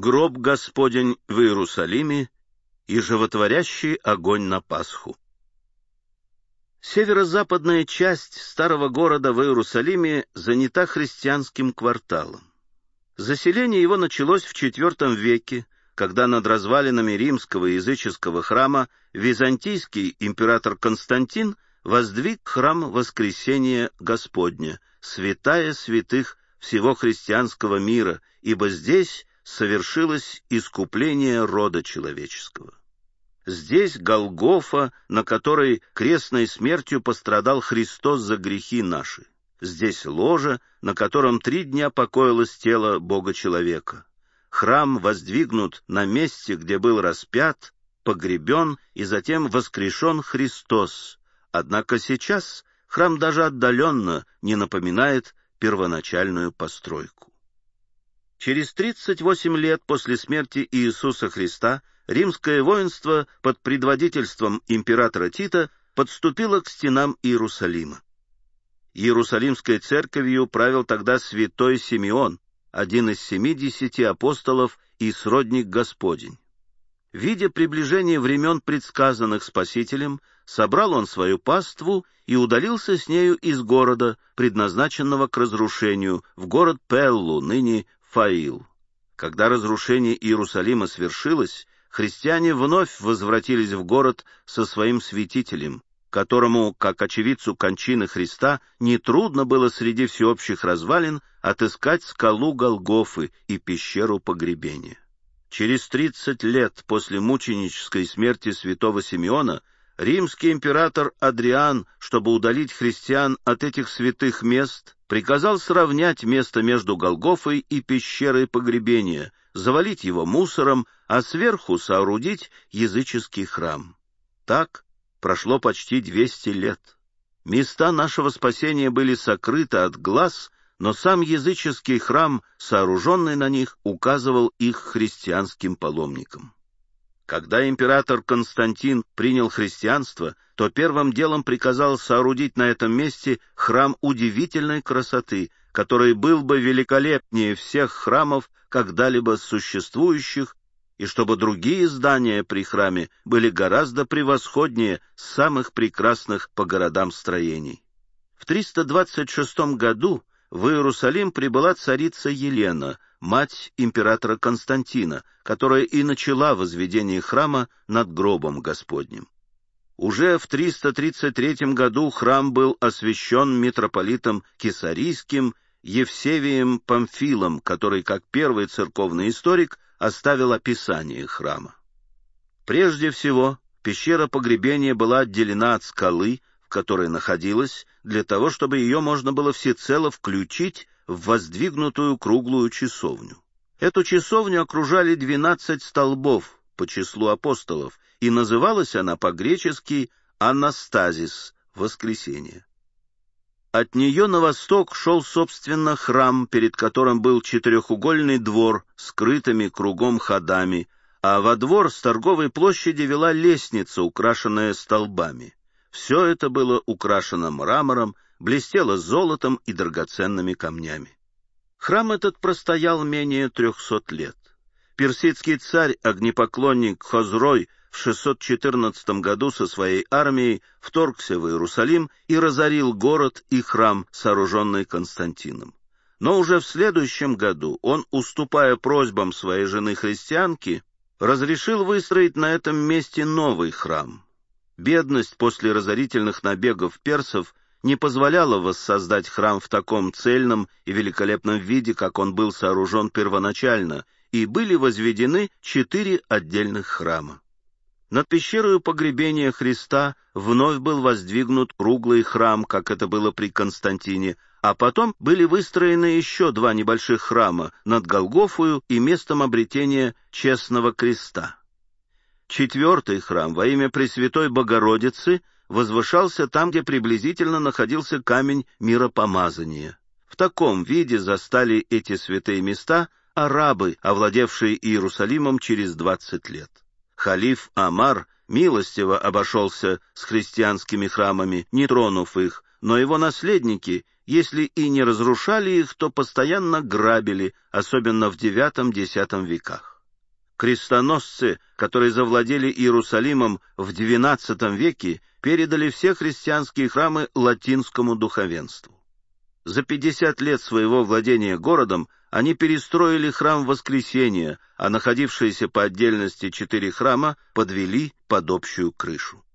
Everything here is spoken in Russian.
гроб Господень в Иерусалиме и животворящий огонь на Пасху. Северо-западная часть старого города в Иерусалиме занята христианским кварталом. Заселение его началось в IV веке, когда над развалинами римского языческого храма византийский император Константин воздвиг храм Воскресения Господня, святая святых всего христианского мира, ибо здесь совершилось искупление рода человеческого. Здесь Голгофа, на которой крестной смертью пострадал Христос за грехи наши. Здесь ложе, на котором 3 дня покоилось тело Бога-человека. Храм воздвигнут на месте, где был распят, погребен и затем воскрешен Христос. Однако сейчас храм даже отдаленно не напоминает первоначальную постройку. Через 38 лет после смерти Иисуса Христа римское воинство под предводительством императора Тита подступило к стенам Иерусалима. Иерусалимской церковью правил тогда святой Симеон, один из 70 апостолов и сродник Господень. Видя приближение времен, предсказанных Спасителем, собрал он свою паству и удалился с нею из города, предназначенного к разрушению, в город Пеллу, ныне Фаил. Когда разрушение Иерусалима свершилось, христиане вновь возвратились в город со своим святителем, которому, как очевидцу кончины Христа, нетрудно было среди всеобщих развалин отыскать скалу Голгофы и пещеру погребения. Через 30 лет после мученической смерти святого Симеона римский император Адриан, чтобы удалить христиан от этих святых мест, приказал сравнять место между Голгофой и пещерой погребения, завалить его мусором, а сверху соорудить языческий храм. Так прошло почти 200 лет. Места нашего спасения были сокрыты от глаз, но сам языческий храм, сооруженный на них, указывал их христианским паломникам. Когда император Константин принял христианство, то первым делом приказал соорудить на этом месте храм удивительной красоты, который был бы великолепнее всех храмов, когда-либо существующих, и чтобы другие здания при храме были гораздо превосходнее самых прекрасных по городам строений. В 326 году в Иерусалим прибыла царица Елена, мать императора Константина, которая и начала возведение храма над гробом Господним. Уже в 333 году храм был освящен митрополитом Кесарийским Евсевием Памфилом, который, как первый церковный историк, оставил описание храма. Прежде всего, пещера погребения была отделена от скалы, в которой находилась, для того, чтобы ее можно было всецело включить в воздвигнутую круглую часовню. Эту часовню окружали 12 столбов по числу апостолов, и называлась она по-гречески «Анастазис» — «Воскресение». От нее на восток шел, собственно, храм, перед которым был четырехугольный двор с крытыми кругом ходами, а во двор с торговой площади вела лестница, украшенная столбами. Все это было украшено мрамором, блестело золотом и драгоценными камнями. Храм этот простоял менее 300 лет. Персидский царь-огнепоклонник Хозрой в 614 году со своей армией вторгся в Иерусалим и разорил город и храм, сооруженный Константином. Но уже в следующем году он, уступая просьбам своей жены-христианки, разрешил выстроить на этом месте новый храм. Бедность после разорительных набегов персов не позволяла воссоздать храм в таком цельном и великолепном виде, как он был сооружен первоначально, и были возведены 4 отдельных храма. Над пещерою погребения Христа вновь был воздвигнут круглый храм, как это было при Константине, а потом были выстроены еще 2 небольших храма над Голгофою и местом обретения честного креста. 4-й храм во имя Пресвятой Богородицы возвышался там, где приблизительно находился камень миропомазания. В таком виде застали эти святые места арабы, овладевшие Иерусалимом через 20 лет. Халиф Амар милостиво обошелся с христианскими храмами, не тронув их, но его наследники, если и не разрушали их, то постоянно грабили, особенно в IX-X веках. Крестоносцы, которые завладели Иерусалимом в XII веке, передали все христианские храмы латинскому духовенству. За 50 лет своего владения городом они перестроили храм Воскресения, а находившиеся по отдельности 4 храма подвели под общую крышу.